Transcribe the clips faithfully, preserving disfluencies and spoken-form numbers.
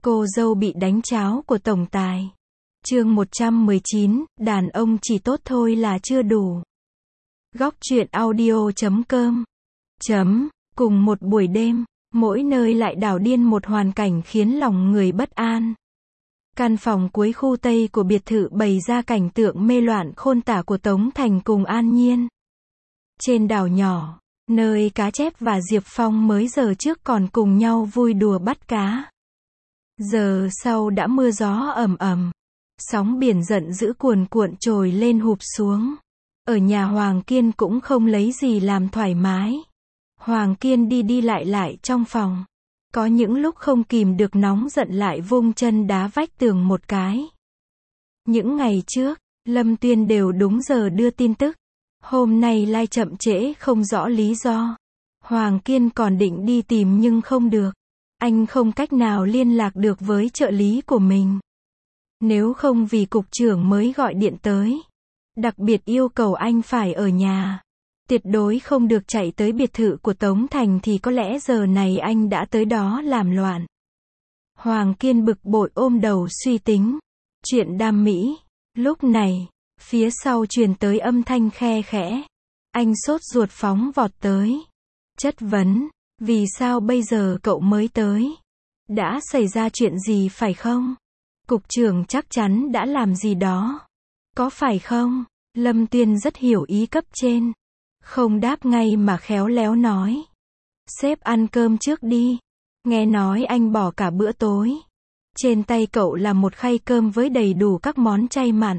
Cô dâu bị đánh cháo của tổng tài. Chương một trăm mười chín, đàn ông chỉ tốt thôi là chưa đủ. Góc truyện audio chấm com. Chấm, cùng một buổi đêm, mỗi nơi lại đảo điên một hoàn cảnh khiến lòng người bất an. Căn phòng cuối khu Tây của biệt thự bày ra cảnh tượng mê loạn khôn tả của Tống Thành cùng An Nhiên. Trên đảo nhỏ, nơi Cá Chép và Diệp Phong mới giờ trước còn cùng nhau vui đùa bắt cá. Giờ sau đã mưa gió ầm ầm, sóng biển giận dữ cuồn cuộn trồi lên hụp xuống. Ở nhà Hoàng Kiên cũng không lấy gì làm thoải mái. Hoàng Kiên đi đi lại lại trong phòng. Có những lúc không kìm được nóng giận lại vung chân đá vách tường một cái. Những ngày trước, Lâm Tuyên đều đúng giờ đưa tin tức. Hôm nay lai chậm trễ không rõ lý do. Hoàng Kiên còn định đi tìm nhưng không được. Anh không cách nào liên lạc được với trợ lý của mình. Nếu không vì cục trưởng mới gọi điện tới. Đặc biệt yêu cầu anh phải ở nhà. Tuyệt đối không được chạy tới biệt thự của Tống Thành thì có lẽ giờ này anh đã tới đó làm loạn. Hoàng Kiên bực bội ôm đầu suy tính. Chuyện đam mỹ. Lúc này, phía sau truyền tới âm thanh khe khẽ. Anh sốt ruột phóng vọt tới. Chất vấn, vì sao bây giờ cậu mới tới? Đã xảy ra chuyện gì phải không? Cục trưởng chắc chắn đã làm gì đó. Có phải không? Lâm Tuyên rất hiểu ý cấp trên. Không đáp ngay mà khéo léo nói. Sếp ăn cơm trước đi. Nghe nói anh bỏ cả bữa tối. Trên tay cậu là một khay cơm với đầy đủ các món chay mặn.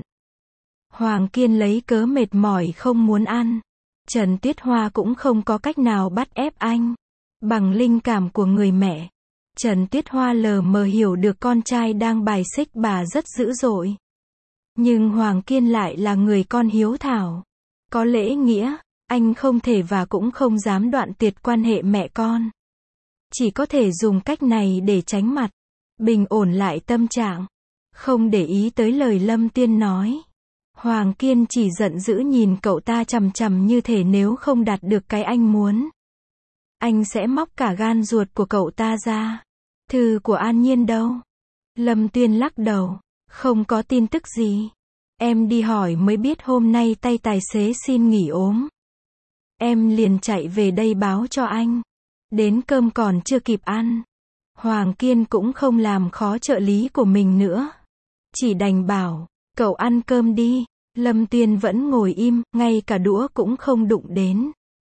Hoàng Kiên lấy cớ mệt mỏi không muốn ăn. Trần Tuyết Hoa cũng không có cách nào bắt ép anh. Bằng linh cảm của người mẹ, Trần Tuyết Hoa lờ mờ hiểu được con trai đang bài xích bà rất dữ dội. Nhưng Hoàng Kiên lại là người con hiếu thảo. Có lễ nghĩa, anh không thể và cũng không dám đoạn tuyệt quan hệ mẹ con. Chỉ có thể dùng cách này để tránh mặt, bình ổn lại tâm trạng. Không để ý tới lời Lâm Tuyên nói. Hoàng Kiên chỉ giận dữ nhìn cậu ta chằm chằm như thể nếu không đạt được cái anh muốn. Anh sẽ móc cả gan ruột của cậu ta ra. Thư của An Nhiên đâu? Lâm Tuyên lắc đầu. Không có tin tức gì. Em đi hỏi mới biết hôm nay tay tài xế xin nghỉ ốm. Em liền chạy về đây báo cho anh. Đến cơm còn chưa kịp ăn. Hoàng Kiên cũng không làm khó trợ lý của mình nữa. Chỉ đành bảo, cậu ăn cơm đi. Lâm Tuyên vẫn ngồi im, ngay cả đũa cũng không đụng đến.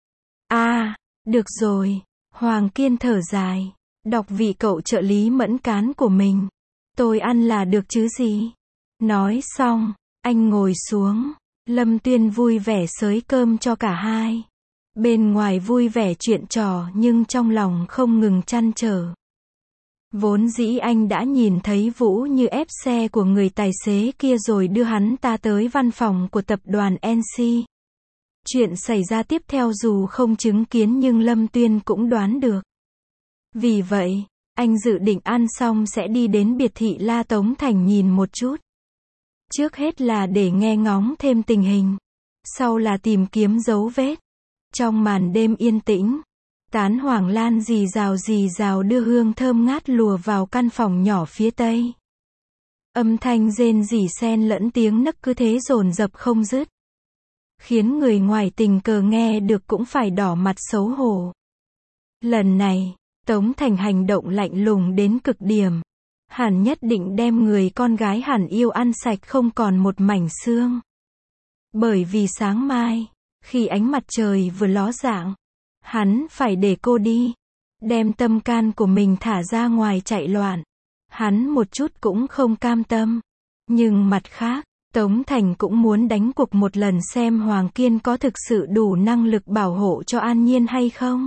À, được rồi. Hoàng Kiên thở dài. Đọc vị cậu trợ lý mẫn cán của mình. Tôi ăn là được chứ gì. Nói xong, anh ngồi xuống. Lâm Tuyên vui vẻ xới cơm cho cả hai. Bên ngoài vui vẻ chuyện trò nhưng trong lòng không ngừng trăn trở. Vốn dĩ anh đã nhìn thấy Vũ Như ép xe của người tài xế kia rồi đưa hắn ta tới văn phòng của tập đoàn en xê. Chuyện xảy ra tiếp theo dù không chứng kiến nhưng Lâm Tuyên cũng đoán được. Vì vậy, anh dự định ăn xong sẽ đi đến biệt thị La Tống Thành nhìn một chút. Trước hết là để nghe ngóng thêm tình hình. Sau là tìm kiếm dấu vết. Trong màn đêm yên tĩnh, tán hoàng lan rì rào rì rào đưa hương thơm ngát lùa vào căn phòng nhỏ phía tây. Âm thanh rên rỉ xen lẫn tiếng nấc cứ thế dồn dập không dứt. Khiến người ngoài tình cờ nghe được cũng phải đỏ mặt xấu hổ. Lần này, Tống Thành hành động lạnh lùng đến cực điểm. Hẳn nhất định đem người con gái hẳn yêu ăn sạch không còn một mảnh xương. Bởi vì sáng mai, khi ánh mặt trời vừa ló dạng, hắn phải để cô đi. Đem tâm can của mình thả ra ngoài chạy loạn. Hắn một chút cũng không cam tâm. Nhưng mặt khác, Tống Thành cũng muốn đánh cuộc một lần xem Hoàng Kiên có thực sự đủ năng lực bảo hộ cho An Nhiên hay không.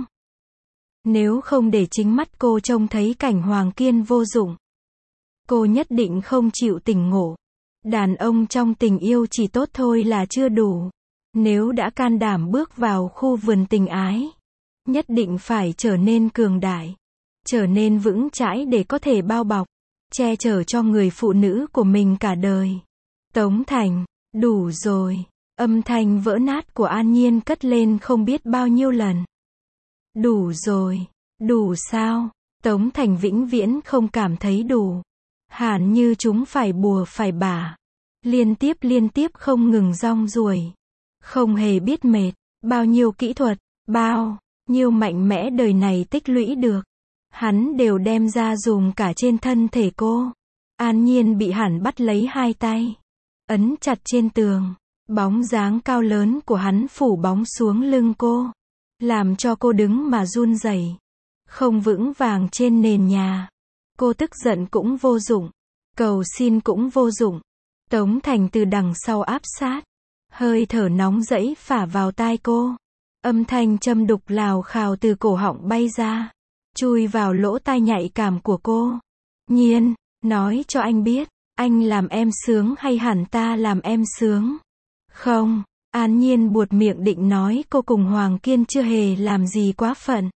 Nếu không để chính mắt cô trông thấy cảnh Hoàng Kiên vô dụng, cô nhất định không chịu tỉnh ngộ. Đàn ông trong tình yêu chỉ tốt thôi là chưa đủ. Nếu đã can đảm bước vào khu vườn tình ái, nhất định phải trở nên cường đại, trở nên vững chãi để có thể bao bọc, che chở cho người phụ nữ của mình cả đời. Tống Thành, đủ rồi. Âm thanh vỡ nát của An Nhiên cất lên không biết bao nhiêu lần. Đủ rồi. Đủ sao? Tống Thành vĩnh viễn không cảm thấy đủ. Hẳn như chúng phải bùa phải bả. Liên tiếp liên tiếp không ngừng rong ruổi. Không hề biết mệt. Bao nhiêu kỹ thuật, bao nhiêu mạnh mẽ đời này tích lũy được. Hắn đều đem ra dùng cả trên thân thể cô. An Nhiên bị hắn bắt lấy hai tay. Ấn chặt trên tường. Bóng dáng cao lớn của hắn phủ bóng xuống lưng cô. Làm cho cô đứng mà run rẩy. Không vững vàng trên nền nhà. Cô tức giận cũng vô dụng. Cầu xin cũng vô dụng. Tống Thành từ đằng sau áp sát. Hơi thở nóng rẫy phả vào tai cô. Âm thanh châm đục lào khào từ cổ họng bay ra. Chui vào lỗ tai nhạy cảm của cô. Nhiên, nói cho anh biết, anh làm em sướng hay hẳn ta làm em sướng? Không, An Nhiên buột miệng định nói cô cùng Hoàng Kiên chưa hề làm gì quá phận.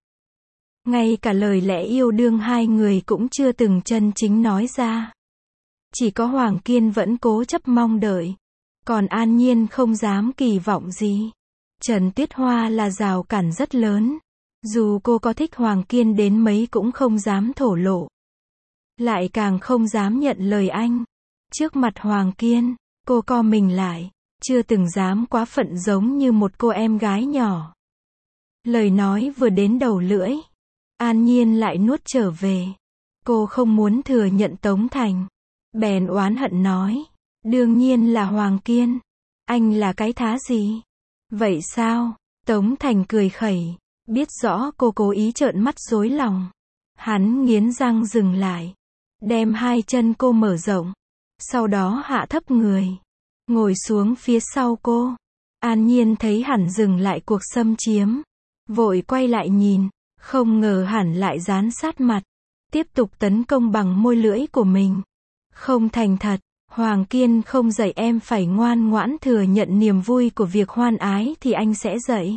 Ngay cả lời lẽ yêu đương hai người cũng chưa từng chân chính nói ra. Chỉ có Hoàng Kiên vẫn cố chấp mong đợi. Còn An Nhiên không dám kỳ vọng gì. Trần Tuyết Hoa là rào cản rất lớn. Dù cô có thích Hoàng Kiên đến mấy cũng không dám thổ lộ. Lại càng không dám nhận lời anh. Trước mặt Hoàng Kiên, cô co mình lại. Chưa từng dám quá phận giống như một cô em gái nhỏ. Lời nói vừa đến đầu lưỡi. An Nhiên lại nuốt trở về. Cô không muốn thừa nhận Tống Thành. Bèn oán hận nói. Đương nhiên là Hoàng Kiên. Anh là cái thá gì? Vậy sao? Tống Thành cười khẩy. Biết rõ cô cố ý trợn mắt rối lòng. Hắn nghiến răng dừng lại. Đem hai chân cô mở rộng. Sau đó hạ thấp người. Ngồi xuống phía sau cô. An Nhiên thấy hắn dừng lại cuộc xâm chiếm. Vội quay lại nhìn. Không ngờ hắn lại dán sát mặt. Tiếp tục tấn công bằng môi lưỡi của mình. Không thành thật. Hoàng Kiên không dạy em phải ngoan ngoãn thừa nhận niềm vui của việc hoan ái thì anh sẽ dạy.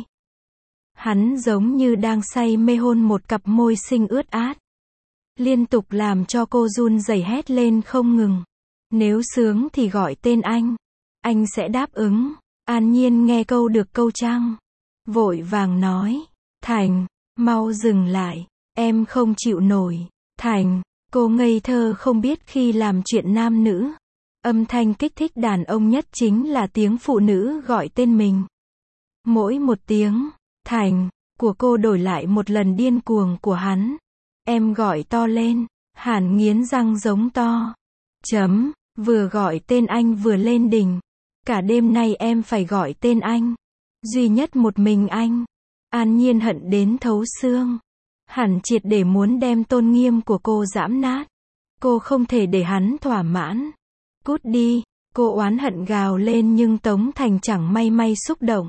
Hắn giống như đang say mê hôn một cặp môi xinh ướt át. Liên tục làm cho cô run rẩy hét lên không ngừng. Nếu sướng thì gọi tên anh. Anh sẽ đáp ứng. An Nhiên nghe câu được câu trăng. Vội vàng nói. Thành, mau dừng lại. Em không chịu nổi. Thành, cô ngây thơ không biết khi làm chuyện nam nữ. Âm thanh kích thích đàn ông nhất chính là tiếng phụ nữ gọi tên mình. Mỗi một tiếng, Thành, của cô đổi lại một lần điên cuồng của hắn. Em gọi to lên, Hàn nghiến răng giống to. Chấm, vừa gọi tên anh vừa lên đỉnh. Cả đêm nay em phải gọi tên anh. Duy nhất một mình anh. An Nhiên hận đến thấu xương. Hẳn triệt để muốn đem tôn nghiêm của cô giẫm nát. Cô không thể để hắn thỏa mãn. Cút đi, cô oán hận gào lên nhưng Tống Thành chẳng may may xúc động.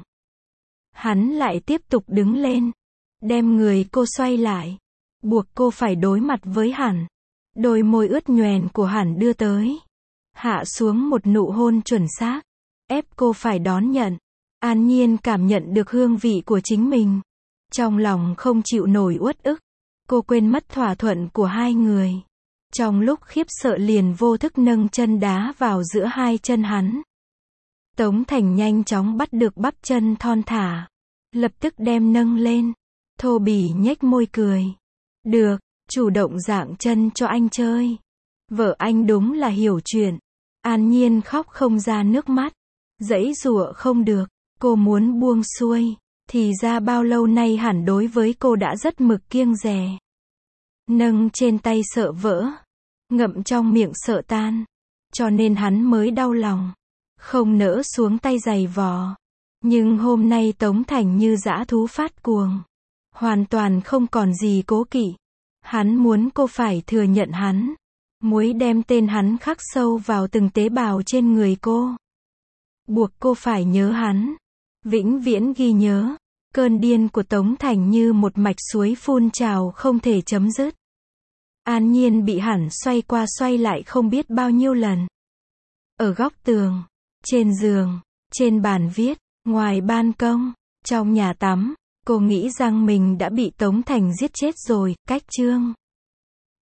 Hắn lại tiếp tục đứng lên. Đem người cô xoay lại. Buộc cô phải đối mặt với hắn. Đôi môi ướt nhoèn của hắn đưa tới. Hạ xuống một nụ hôn chuẩn xác. Ép cô phải đón nhận. An Nhiên cảm nhận được hương vị của chính mình. Trong lòng không chịu nổi uất ức. Cô quên mất thỏa thuận của hai người. Trong lúc khiếp sợ liền vô thức nâng chân đá vào giữa hai chân hắn. Tống Thành nhanh chóng bắt được bắp chân thon thả. Lập tức đem nâng lên. Thô bỉ nhếch môi cười. Được, chủ động dạng chân cho anh chơi. Vợ anh đúng là hiểu chuyện. An Nhiên khóc không ra nước mắt. Giãy giụa không được. Cô muốn buông xuôi. Thì ra bao lâu nay hẳn đối với cô đã rất mực kiêng dè. Nâng trên tay sợ vỡ. Ngậm trong miệng sợ tan. Cho nên hắn mới đau lòng. Không nỡ xuống tay giày vò. Nhưng hôm nay Tống Thành như dã thú phát cuồng. Hoàn toàn không còn gì cố kỵ. Hắn muốn cô phải thừa nhận hắn. Muốn đem tên hắn khắc sâu vào từng tế bào trên người cô. Buộc cô phải nhớ hắn. Vĩnh viễn ghi nhớ. Cơn điên của Tống Thành như một mạch suối phun trào không thể chấm dứt. An Nhiên bị hắn xoay qua xoay lại không biết bao nhiêu lần. Ở góc tường, trên giường, trên bàn viết, ngoài ban công, trong nhà tắm, cô nghĩ rằng mình đã bị Tống Thành giết chết rồi. Cách chương